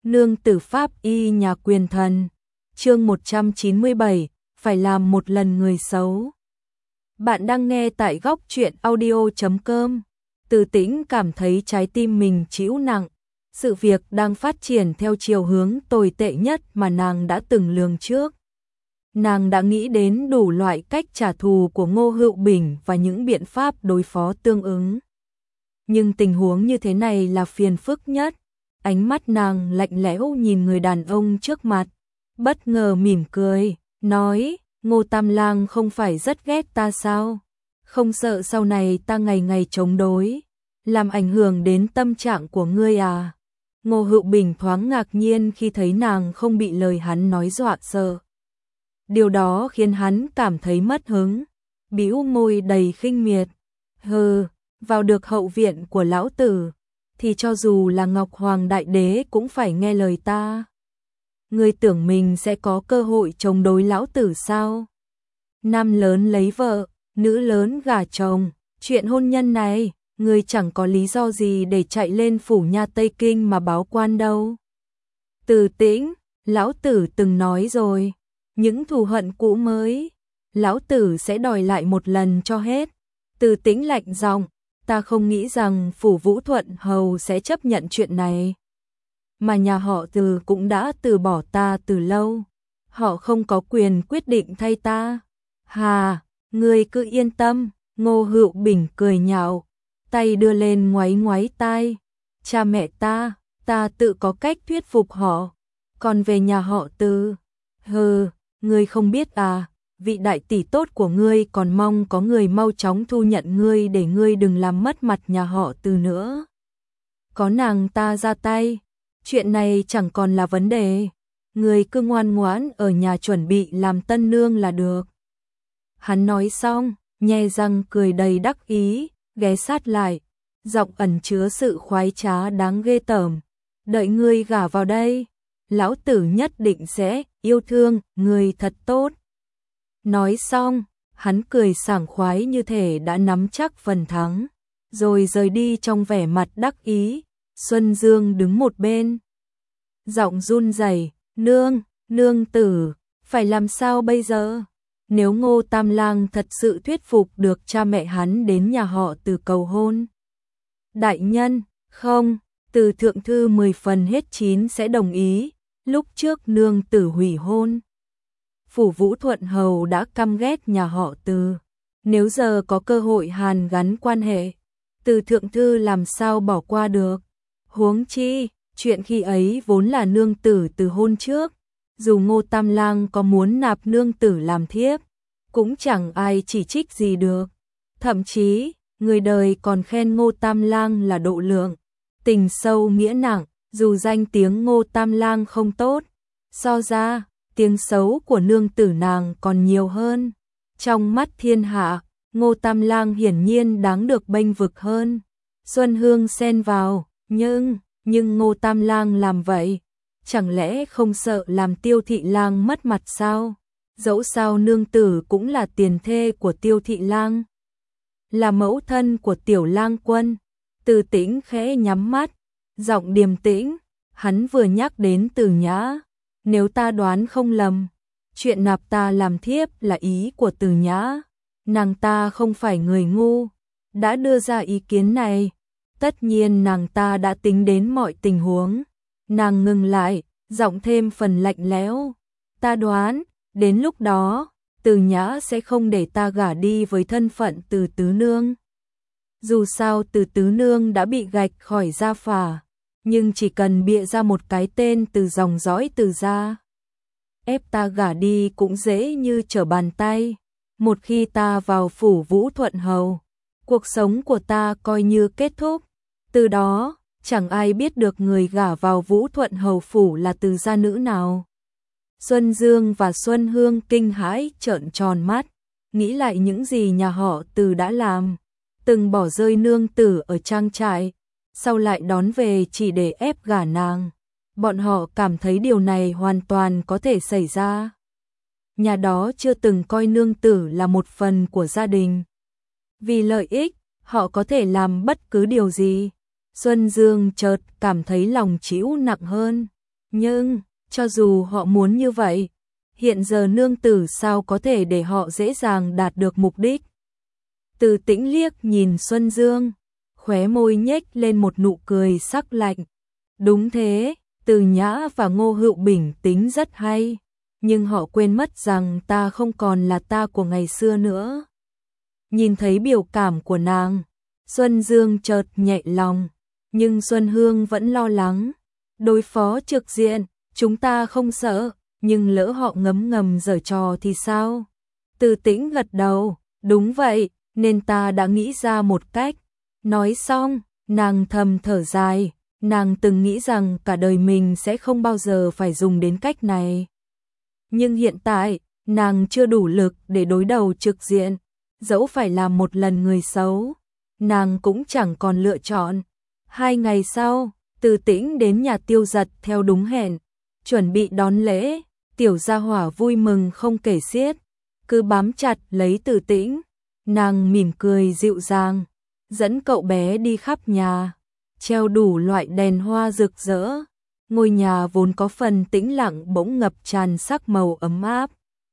Nương tử pháp y nhà quyền thần. Chương 197, phải làm một lần người xấu. Bạn đang nghe tại góc truyện audio.com. Từ Tĩnh cảm thấy trái tim mình trĩu nặng. Sự việc đang phát triển theo chiều hướng tồi tệ nhất mà nàng đã từng lường trước. Nàng đã nghĩ đến đủ loại cách trả thù của Ngô Hữu Bình và những biện pháp đối phó tương ứng. Nhưng tình huống như thế này là phiền phức nhất. Ánh mắt nàng lạnh lẽo nhìn người đàn ông trước mặt, bất ngờ mỉm cười, nói, Ngô Tam Lang không phải rất ghét ta sao? Không sợ sau này ta ngày ngày chống đối, làm ảnh hưởng đến tâm trạng của ngươi à? Ngô Hữu Bình thoáng ngạc nhiên khi thấy nàng không bị lời hắn nói dọa sợ. Điều đó khiến hắn cảm thấy mất hứng, bĩu môi đầy khinh miệt. Hừ, vào được hậu viện của lão tử, thì cho dù là Ngọc Hoàng Đại Đế cũng phải nghe lời ta. Ngươi tưởng mình sẽ có cơ hội chống đối lão tử sao? Nam lớn lấy vợ, nữ lớn gả chồng, chuyện hôn nhân này, ngươi chẳng có lý do gì để chạy lên phủ nha Tây Kinh mà báo quan đâu. Từ Tĩnh, lão tử từng nói rồi, những thù hận cũ mới, lão tử sẽ đòi lại một lần cho hết. Từ Tĩnh lạnh giọng, ta không nghĩ rằng phủ Vũ Thuận Hầu sẽ chấp nhận chuyện này. Mà nhà họ Từ cũng đã từ bỏ ta từ lâu. Họ không có quyền quyết định thay ta. Hà, ngươi cứ yên tâm. Ngô Hữu Bình cười nhạo, tay đưa lên ngoáy ngoáy tai. Cha mẹ ta tự có cách thuyết phục họ. Còn về nhà họ Từ, ngươi không biết à, vị đại tỷ tốt của ngươi còn mong có người mau chóng thu nhận ngươi để ngươi đừng làm mất mặt nhà họ Từ nữa. Có nàng ta ra tay, chuyện này chẳng còn là vấn đề. Ngươi cứ ngoan ngoãn ở nhà chuẩn bị làm tân nương là được. Hắn nói xong, nhe răng cười đầy đắc ý, ghé sát lại, giọng ẩn chứa sự khoái trá đáng ghê tởm. Đợi ngươi gả vào đây, lão tử nhất định sẽ yêu thương ngươi thật tốt. Nói xong, hắn cười sảng khoái như thể đã nắm chắc phần thắng, rồi rời đi trong vẻ mặt đắc ý. Xuân Dương đứng một bên, giọng run rẩy, nương tử, phải làm sao bây giờ? Nếu Ngô Tam Lang thật sự thuyết phục được cha mẹ hắn đến nhà họ Từ cầu hôn. Đại nhân, không, Từ thượng thư 10 phần hết 9 sẽ đồng ý, lúc trước nương tử hủy hôn. Phủ Vũ Thuận Hầu đã căm ghét nhà họ Từ, nếu giờ có cơ hội hàn gắn quan hệ, Từ thượng thư làm sao bỏ qua được. Huống chi, chuyện khi ấy vốn là nương tử từ hôn trước, dù Ngô Tam Lang có muốn nạp nương tử làm thiếp, cũng chẳng ai chỉ trích gì được. Thậm chí, người đời còn khen Ngô Tam Lang là độ lượng, tình sâu nghĩa nặng, dù danh tiếng Ngô Tam Lang không tốt, so ra, tiếng xấu của nương tử nàng còn nhiều hơn. Trong mắt thiên hạ, Ngô Tam Lang hiển nhiên đáng được bênh vực hơn. Xuân Hương xen vào, nhưng Ngô Tam Lang làm vậy, chẳng lẽ không sợ làm Tiêu Thị Lang mất mặt sao? Dẫu sao nương tử cũng là tiền thê của Tiêu Thị Lang, là mẫu thân của Tiểu Lang Quân. Từ Tĩnh khẽ nhắm mắt, giọng điềm tĩnh, hắn vừa nhắc đến Từ Nhã. Nếu ta đoán không lầm, chuyện nạp ta làm thiếp là ý của Từ Nhã. Nàng ta không phải người ngu, đã đưa ra ý kiến này. Tất nhiên nàng ta đã tính đến mọi tình huống. Nàng ngừng lại, giọng thêm phần lạnh lẽo. Ta đoán, đến lúc đó, Từ Nhã sẽ không để ta gả đi với thân phận Từ tứ nương. Dù sao Từ tứ nương đã bị gạch khỏi gia phả, nhưng chỉ cần bịa ra một cái tên từ dòng dõi Từ gia, ép ta gả đi cũng dễ như trở bàn tay. Một khi ta vào phủ Vũ Thuận Hầu, cuộc sống của ta coi như kết thúc. Từ đó, chẳng ai biết được người gả vào Vũ Thuận Hầu phủ là Từ gia nữ nào. Xuân Dương và Xuân Hương kinh hãi trợn tròn mắt, nghĩ lại những gì nhà họ Từ đã làm, từng bỏ rơi nương tử ở trang trại, sau lại đón về chỉ để ép gả nàng. Bọn họ cảm thấy điều này hoàn toàn có thể xảy ra. Nhà đó chưa từng coi nương tử là một phần của gia đình. Vì lợi ích, họ có thể làm bất cứ điều gì. Xuân Dương chợt cảm thấy lòng trĩu nặng hơn. Nhưng, cho dù họ muốn như vậy, hiện giờ nương tử sao có thể để họ dễ dàng đạt được mục đích. Từ Tĩnh liếc nhìn Xuân Dương, khóe môi nhếch lên một nụ cười sắc lạnh. Đúng thế, Từ Nhã và Ngô Hữu Bình tính rất hay, nhưng họ quên mất rằng ta không còn là ta của ngày xưa nữa. Nhìn thấy biểu cảm của nàng, Xuân Dương chợt nhẹ lòng, nhưng Xuân Hương vẫn lo lắng. Đối phó trực diện, chúng ta không sợ, nhưng lỡ họ ngấm ngầm giở trò thì sao? Từ Tĩnh gật đầu, đúng vậy, nên ta đã nghĩ ra một cách. Nói xong, nàng thầm thở dài, nàng từng nghĩ rằng cả đời mình sẽ không bao giờ phải dùng đến cách này. Nhưng hiện tại, nàng chưa đủ lực để đối đầu trực diện, dẫu phải làm một lần người xấu, nàng cũng chẳng còn lựa chọn. 2 ngày sau, Từ Tĩnh đến nhà Tiêu Dật theo đúng hẹn, chuẩn bị đón lễ, tiểu gia hỏa vui mừng không kể xiết, cứ bám chặt lấy Từ Tĩnh, nàng mỉm cười dịu dàng, dẫn cậu bé đi khắp nhà, treo đủ loại đèn hoa rực rỡ. Ngôi nhà vốn có phần tĩnh lặng bỗng ngập tràn sắc màu ấm áp.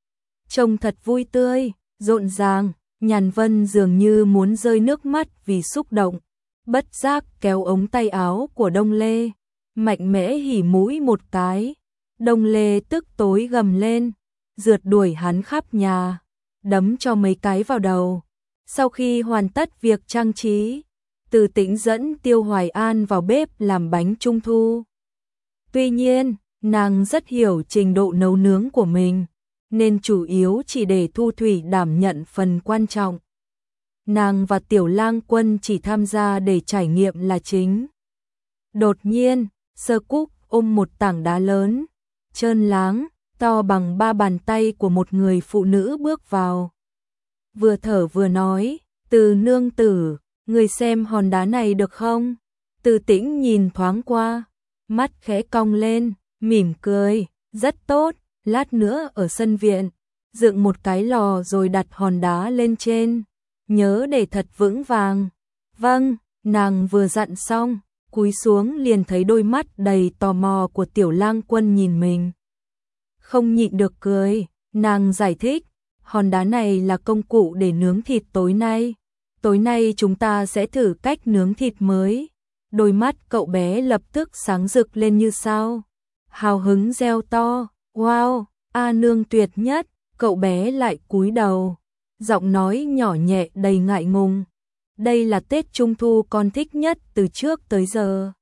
Trông thật vui tươi, rộn ràng, Nhàn Vân dường như muốn rơi nước mắt vì xúc động, bất giác kéo ống tay áo của Đông Lê, mạnh mẽ hỉ mũi một cái. Đông Lê tức tối gầm lên, rượt đuổi hắn khắp nhà, đấm cho mấy cái vào đầu. Sau khi hoàn tất việc trang trí, Từ Tĩnh dẫn Tiêu Hoài An vào bếp làm bánh trung thu. Tuy nhiên, nàng rất hiểu trình độ nấu nướng của mình, nên chủ yếu chỉ để Thu Thủy đảm nhận phần quan trọng. Nàng và Tiểu Lang Quân chỉ tham gia để trải nghiệm là chính. Đột nhiên, Sơ Cúc ôm một tảng đá lớn, trơn láng, to bằng 3 bàn tay của một người phụ nữ bước vào. Vừa thở vừa nói, Từ nương tử, người xem hòn đá này được không? Từ Tĩnh nhìn thoáng qua, mắt khẽ cong lên, mỉm cười, rất tốt, lát nữa ở sân viện, dựng một cái lò rồi đặt hòn đá lên trên, nhớ để thật vững vàng. Vâng, nàng vừa dặn xong, cúi xuống liền thấy đôi mắt đầy tò mò của Tiểu Lang Quân nhìn mình. Không nhịn được cười, nàng giải thích, hòn đá này là công cụ để nướng thịt tối nay. Tối nay chúng ta sẽ thử cách nướng thịt mới. Đôi mắt cậu bé lập tức sáng rực lên như sao. Hào hứng reo to, wow, A nương tuyệt nhất, cậu bé lại cúi đầu. Giọng nói nhỏ nhẹ đầy ngại ngùng. Đây là Tết Trung Thu con thích nhất từ trước tới giờ.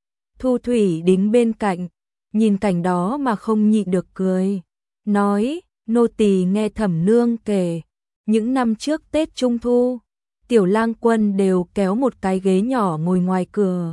Thu Thủy đứng bên cạnh, nhìn cảnh đó mà không nhịn được cười. Nói, nô tỳ nghe Thẩm nương kể, những năm trước Tết Trung Thu, Tiểu Lang Quân đều kéo một cái ghế nhỏ ngồi ngoài cửa.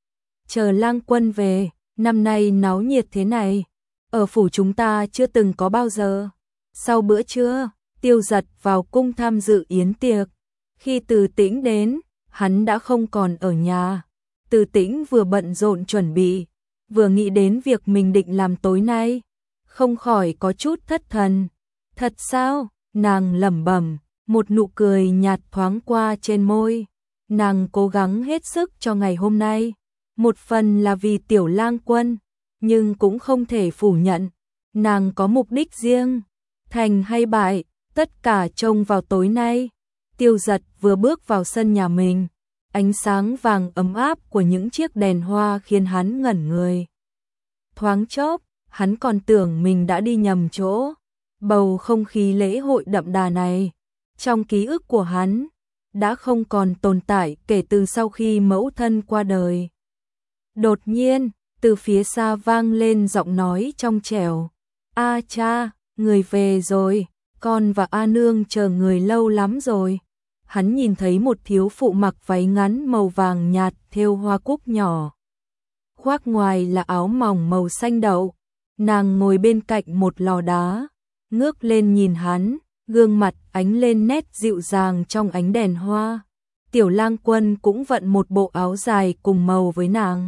Chờ Lang Quân về, năm nay náo nhiệt thế này, ở phủ chúng ta chưa từng có bao giờ. Sau bữa trưa, Tiêu Dật vào cung tham dự yến tiệc. Khi Từ Tĩnh đến, hắn đã không còn ở nhà. Từ Tĩnh vừa bận rộn chuẩn bị, vừa nghĩ đến việc mình định làm tối nay, không khỏi có chút thất thần. Thật sao? Nàng lẩm bẩm, một nụ cười nhạt thoáng qua trên môi. Nàng cố gắng hết sức cho ngày hôm nay, một phần là vì Tiểu Lang Quân, nhưng cũng không thể phủ nhận, nàng có mục đích riêng. Thành hay bại, tất cả trông vào tối nay. Tiêu Dật vừa bước vào sân nhà mình, ánh sáng vàng ấm áp của những chiếc đèn hoa khiến hắn ngẩn người. Thoáng chốc, hắn còn tưởng mình đã đi nhầm chỗ. Bầu không khí lễ hội đậm đà này, trong ký ức của hắn, đã không còn tồn tại kể từ sau khi mẫu thân qua đời. Đột nhiên, từ phía xa vang lên giọng nói trong trẻo. A cha, người về rồi, con và A nương chờ người lâu lắm rồi. Hắn nhìn thấy một thiếu phụ mặc váy ngắn màu vàng nhạt thêu hoa cúc nhỏ. Khoác ngoài là áo mỏng màu xanh đậu. Nàng ngồi bên cạnh một lò đá, ngước lên nhìn hắn, gương mặt ánh lên nét dịu dàng trong ánh đèn hoa. Tiểu Lang Quân cũng vận một bộ áo dài cùng màu với nàng.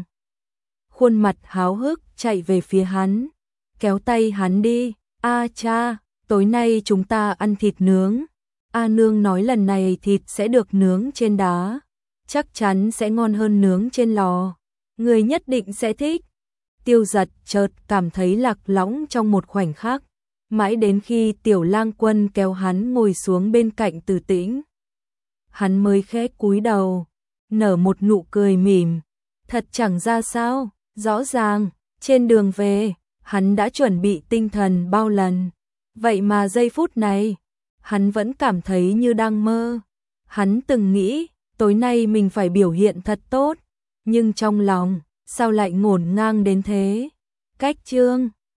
Khuôn mặt háo hức chạy về phía hắn, kéo tay hắn đi. A cha, tối nay chúng ta ăn thịt nướng. A nương nói lần này thịt sẽ được nướng trên đá, chắc chắn sẽ ngon hơn nướng trên lò. Người nhất định sẽ thích. Tiêu Giật chợt cảm thấy lạc lõng trong một khoảnh khắc, mãi đến khi Tiểu Lang Quân kéo hắn ngồi xuống bên cạnh Từ Tĩnh. Hắn mới khẽ cúi đầu, nở một nụ cười mỉm, thật chẳng ra sao, rõ ràng, trên đường về, hắn đã chuẩn bị tinh thần bao lần, vậy mà giây phút này, hắn vẫn cảm thấy như đang mơ. Hắn từng nghĩ, tối nay mình phải biểu hiện thật tốt, nhưng trong lòng, sao lại ngổn ngang đến thế? Cách chương